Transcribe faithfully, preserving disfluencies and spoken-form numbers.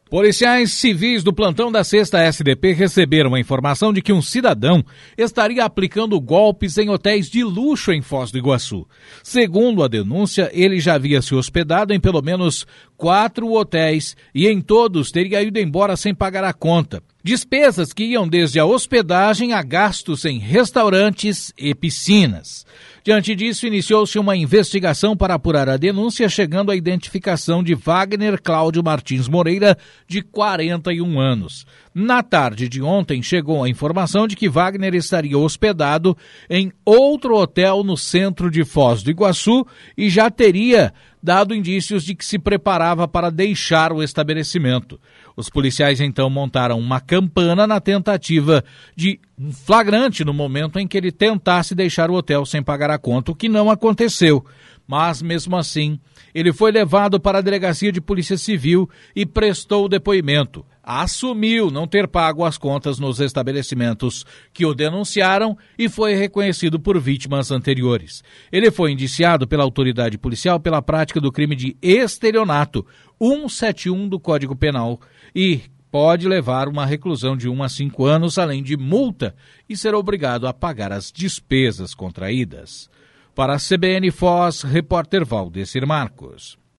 Policiais civis do plantão da sexta S D P receberam a informação de que um cidadão estaria aplicando golpes em hotéis de luxo em Foz do Iguaçu. Segundo a denúncia, ele já havia se hospedado em pelo menos quatro hotéis e em todos teria ido embora sem pagar a conta. Despesas que iam desde a hospedagem a gastos em restaurantes e piscinas. Diante disso, iniciou-se uma investigação para apurar a denúncia, chegando à identificação de Wagner Cláudio Martins Moreira, de quarenta e um anos. Na tarde de ontem, chegou a informação de que Wagner estaria hospedado em outro hotel no centro de Foz do Iguaçu e já teria dado indícios de que se preparava para deixar o estabelecimento. Os policiais então montaram uma campana na tentativa de um flagrante no momento em que ele tentasse deixar o hotel sem pagar a conta, o que não aconteceu. Mas, mesmo assim, ele foi levado para a delegacia de polícia civil e prestou o depoimento. Assumiu não ter pago as contas nos estabelecimentos que o denunciaram e foi reconhecido por vítimas anteriores. Ele foi indiciado pela autoridade policial pela prática do crime de estelionato, cento e setenta e um do Código Penal, e pode levar uma reclusão de um a cinco anos, além de multa, e ser obrigado a pagar as despesas contraídas. Para a C B N Foz, repórter Valdecir Marcos.